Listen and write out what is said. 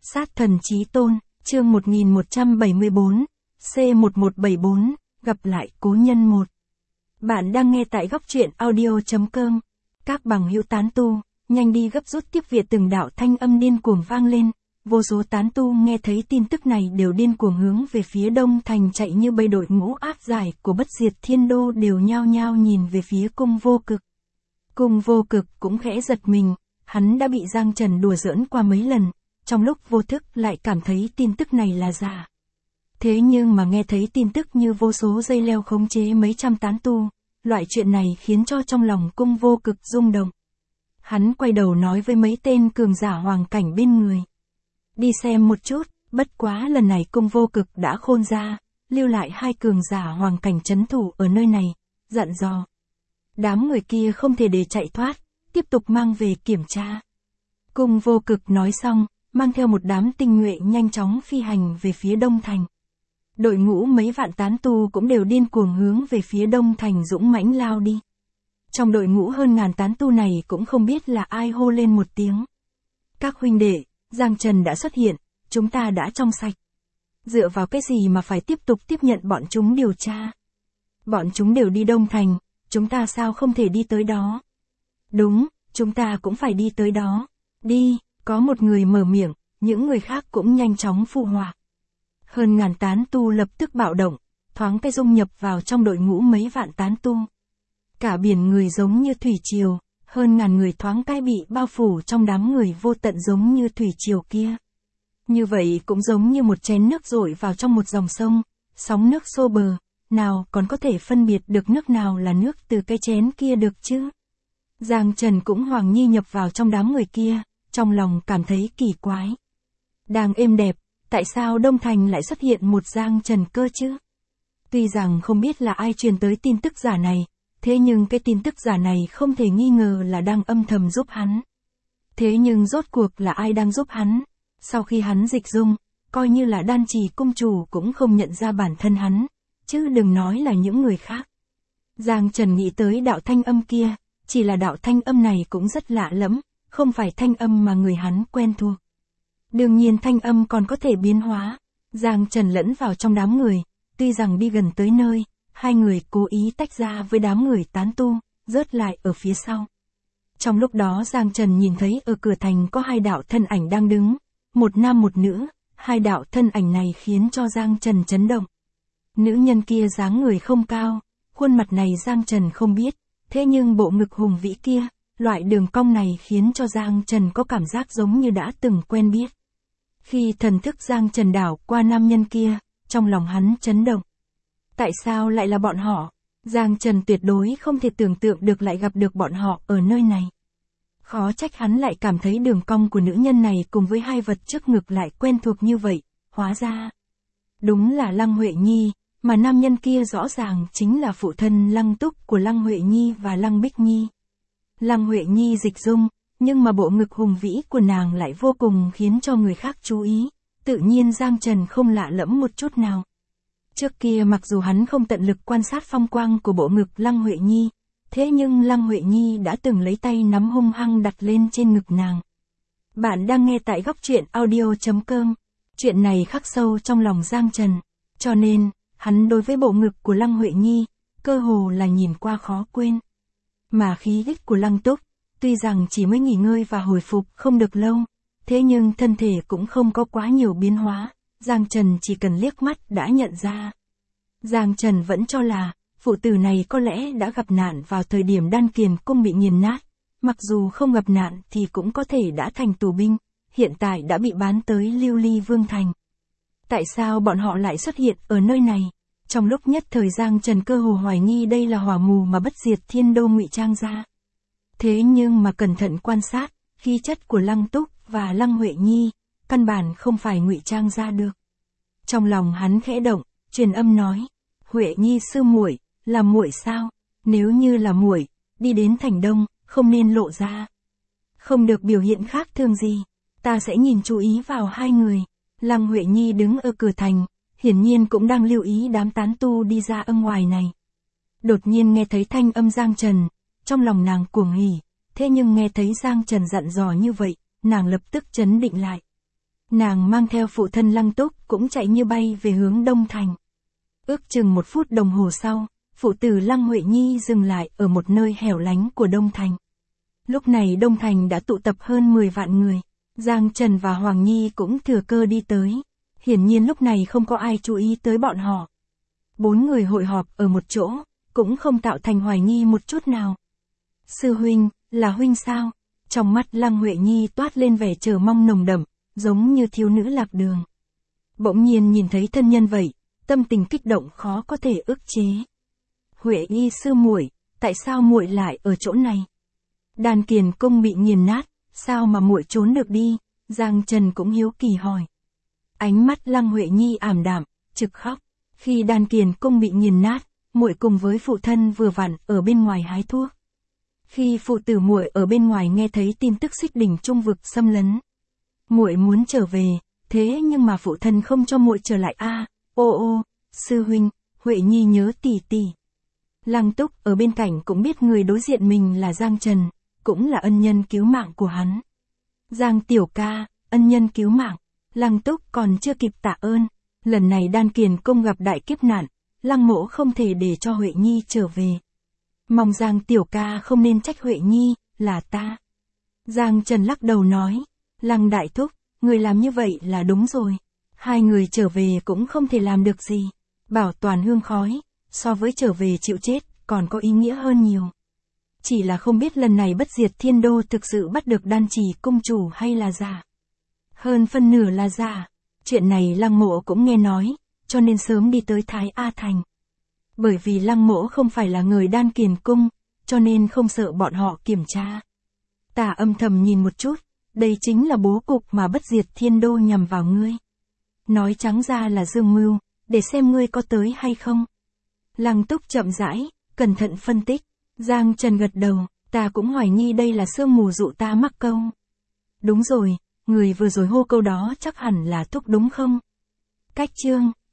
Sát thần chí tôn, chương 1174, C1174, gặp lại cố nhân 1. Bạn đang nghe tại góc truyện audio.com. Các bằng hữu tán tu, nhanh đi gấp rút tiếp viện. Từng đạo thanh âm điên cuồng vang lên, vô số tán tu nghe thấy tin tức này đều điên cuồng hướng về phía đông thành chạy như bầy. Đội ngũ áp giải của Bất Diệt Thiên Đô đều nhao nhao nhìn về phía Cung Vô Cực. Cung Vô Cực cũng khẽ giật mình, hắn đã bị Giang Trần đùa giỡn qua mấy lần, trong lúc vô thức lại cảm thấy tin tức này là giả. Thế nhưng mà nghe thấy tin tức như vô số dây leo khống chế mấy trăm tán tu, loại chuyện này khiến cho trong lòng Cung Vô Cực rung động. Hắn quay đầu nói với mấy tên cường giả hoàng cảnh bên người. Đi xem một chút, bất quá lần này Cung Vô Cực đã khôn ra, lưu lại 2 cường giả hoàng cảnh trấn thủ ở nơi này, dặn dò. Đám người kia không thể để chạy thoát, tiếp tục mang về kiểm tra. Cung Vô Cực nói xong, mang theo một đám tinh nhuệ nhanh chóng phi hành về phía đông thành. Đội ngũ mấy vạn tán tu cũng đều điên cuồng hướng về phía đông thành dũng mãnh lao đi. Trong đội ngũ hơn ngàn tán tu này cũng không biết là ai hô lên một tiếng. Các huynh đệ, Giang Trần đã xuất hiện, chúng ta đã trong sạch. Dựa vào cái gì mà phải tiếp tục tiếp nhận bọn chúng điều tra? Bọn chúng đều đi đông thành, chúng ta sao không thể đi tới đó? Đúng, chúng ta cũng phải đi tới đó. Đi, có một người mở miệng, những người khác cũng nhanh chóng phụ họa. Hơn ngàn tán tu lập tức bạo động, thoáng cái dung nhập vào trong đội ngũ mấy vạn tán tu. Cả biển người giống như thủy triều, hơn ngàn người thoáng cái bị bao phủ trong đám người vô tận giống như thủy triều kia. Như vậy cũng giống như một chén nước dội vào trong một dòng sông, sóng nước xô bờ, nào còn có thể phân biệt được nước nào là nước từ cái chén kia được chứ? Giang Trần cũng hoàng nhi nhập vào trong đám người kia, trong lòng cảm thấy kỳ quái. Đang êm đẹp, tại sao Đông Thành lại xuất hiện một Giang Trần cơ chứ? Tuy rằng không biết là ai truyền tới tin tức giả này, thế nhưng cái tin tức giả này không thể nghi ngờ là đang âm thầm giúp hắn. Thế nhưng rốt cuộc là ai đang giúp hắn? Sau khi hắn dịch dung, coi như là Đan Trì cung chủ cũng không nhận ra bản thân hắn, chứ đừng nói là những người khác. Giang Trần nghĩ tới đạo thanh âm kia, chỉ là đạo thanh âm này cũng rất lạ lẫm, không phải thanh âm mà người hắn quen thuộc. Đương nhiên thanh âm còn có thể biến hóa. Giang Trần lẫn vào trong đám người, tuy rằng đi gần tới nơi, 2 người cố ý tách ra với đám người tán tu, rớt lại ở phía sau. Trong lúc đó Giang Trần nhìn thấy ở cửa thành có 2 đạo thân ảnh đang đứng, một nam một nữ, 2 đạo thân ảnh này khiến cho Giang Trần chấn động. Nữ nhân kia dáng người không cao, khuôn mặt này Giang Trần không biết, thế nhưng bộ ngực hùng vĩ kia, loại đường cong này khiến cho Giang Trần có cảm giác giống như đã từng quen biết. Khi thần thức Giang Trần đảo qua nam nhân kia, trong lòng hắn chấn động. Tại sao lại là bọn họ? Giang Trần tuyệt đối không thể tưởng tượng được lại gặp được bọn họ ở nơi này. Khó trách hắn lại cảm thấy đường cong của nữ nhân này cùng với 2 vật trước ngực lại quen thuộc như vậy, hóa ra. Đúng là Lăng Huệ Nhi, mà nam nhân kia rõ ràng chính là phụ thân Lăng Túc của Lăng Huệ Nhi và Lăng Bích Nhi. Lăng Huệ Nhi dịch dung, nhưng mà bộ ngực hùng vĩ của nàng lại vô cùng khiến cho người khác chú ý, tự nhiên Giang Trần không lạ lẫm một chút nào. Trước kia mặc dù hắn không tận lực quan sát phong quang của bộ ngực Lăng Huệ Nhi, thế nhưng Lăng Huệ Nhi đã từng lấy tay nắm hung hăng đặt lên trên ngực nàng. Bạn đang nghe tại góc truyện audio.com. Chuyện này khắc sâu trong lòng Giang Trần, cho nên, hắn đối với bộ ngực của Lăng Huệ Nhi, cơ hồ là nhìn qua khó quên. Mà khí huyết của Lăng Túc, tuy rằng chỉ mới nghỉ ngơi và hồi phục không được lâu, thế nhưng thân thể cũng không có quá nhiều biến hóa, Giang Trần chỉ cần liếc mắt đã nhận ra. Giang Trần vẫn cho là, phụ tử này có lẽ đã gặp nạn vào thời điểm Đan Kiền cung bị nghiền nát, mặc dù không gặp nạn thì cũng có thể đã thành tù binh, hiện tại đã bị bán tới Lưu Ly Vương Thành. Tại sao bọn họ lại xuất hiện ở nơi này? Trong lúc nhất thời Giang Trần cơ hồ hoài nghi đây là hỏa mù mà Bất Diệt Thiên Đô ngụy trang ra. Thế nhưng mà cẩn thận quan sát, khí chất của Lăng Túc và Lăng Huệ Nhi, căn bản không phải ngụy trang ra được. Trong lòng hắn khẽ động, truyền âm nói, Huệ Nhi sư muội, là muội sao? Nếu như là muội, đi đến thành đông, không nên lộ ra. Không được biểu hiện khác thường gì, ta sẽ nhìn chú ý vào 2 người. Lăng Huệ Nhi đứng ở cửa thành, hiển nhiên cũng đang lưu ý đám tán tu đi ra ở ngoài này. Đột nhiên nghe thấy thanh âm Giang Trần, trong lòng nàng cuồng hỉ, thế nhưng nghe thấy Giang Trần dặn dò như vậy, nàng lập tức trấn định lại. Nàng mang theo phụ thân Lăng Túc cũng chạy như bay về hướng Đông Thành. Ước chừng 1 phút đồng hồ sau, phụ tử Lăng Huệ Nhi dừng lại ở một nơi hẻo lánh của Đông Thành. Lúc này Đông Thành đã tụ tập hơn 10 vạn người. Giang Trần và Hoàng Nhi cũng thừa cơ đi tới. Hiển nhiên lúc này không có ai chú ý tới bọn họ. 4 người hội họp ở một chỗ, cũng không tạo thành hoài nghi một chút nào. Sư huynh, là huynh sao? Trong mắt Lăng Huệ Nhi toát lên vẻ chờ mong nồng đậm, giống như thiếu nữ lạc đường. Bỗng nhiên nhìn thấy thân nhân vậy, tâm tình kích động khó có thể ức chế. Huệ Nhi sư muội, tại sao muội lại ở chỗ này? Đan Kiền Cung bị nghiền nát, sao mà muội trốn được đi? Giang Trần cũng hiếu kỳ hỏi. Ánh mắt Lăng Huệ Nhi ảm đạm, trực khóc. Khi Đan Kiền Cung bị nghiền nát, muội cùng với phụ thân vừa vặn ở bên ngoài hái thuốc. Khi phụ tử muội ở bên ngoài nghe thấy tin tức Xích Đỉnh Trung vực xâm lấn, muội muốn trở về, thế nhưng mà phụ thân không cho muội trở lại a. Ô, sư huynh, Huệ Nhi nhớ tỷ tỷ. Lăng Túc ở bên cạnh cũng biết người đối diện mình là Giang Trần, cũng là ân nhân cứu mạng của hắn. Giang tiểu ca, ân nhân cứu mạng, Lăng Túc còn chưa kịp tạ ơn. Lần này Đan Kiền Cung gặp đại kiếp nạn, Lăng mỗ không thể để cho Huệ Nhi trở về. Mong Giang tiểu ca không nên trách Huệ Nhi, là ta. Giang Trần lắc đầu nói, Lăng đại thúc, người làm như vậy là đúng rồi. 2 người trở về cũng không thể làm được gì. Bảo toàn hương khói, so với trở về chịu chết, còn có ý nghĩa hơn nhiều. Chỉ là không biết lần này Bất Diệt Thiên Đô thực sự bắt được Đan Chỉ cung chủ hay là giả. Hơn phân nửa là giả. Chuyện này Lăng mộ cũng nghe nói, cho nên sớm đi tới Thái A Thành. Bởi vì Lăng mộ không phải là người Đan Kiền Cung, cho nên không sợ bọn họ kiểm tra. Ta âm thầm nhìn một chút, đây chính là bố cục mà Bất Diệt Thiên Đô nhằm vào ngươi. Nói trắng ra là dương mưu, để xem ngươi có tới hay không. Lăng Túc chậm rãi, cẩn thận phân tích. Giang Trần gật đầu, ta cũng hoài nghi đây là sương mù dụ ta mắc câu. Đúng rồi, người vừa rồi hô câu đó chắc hẳn là Thúc đúng không? Cách chương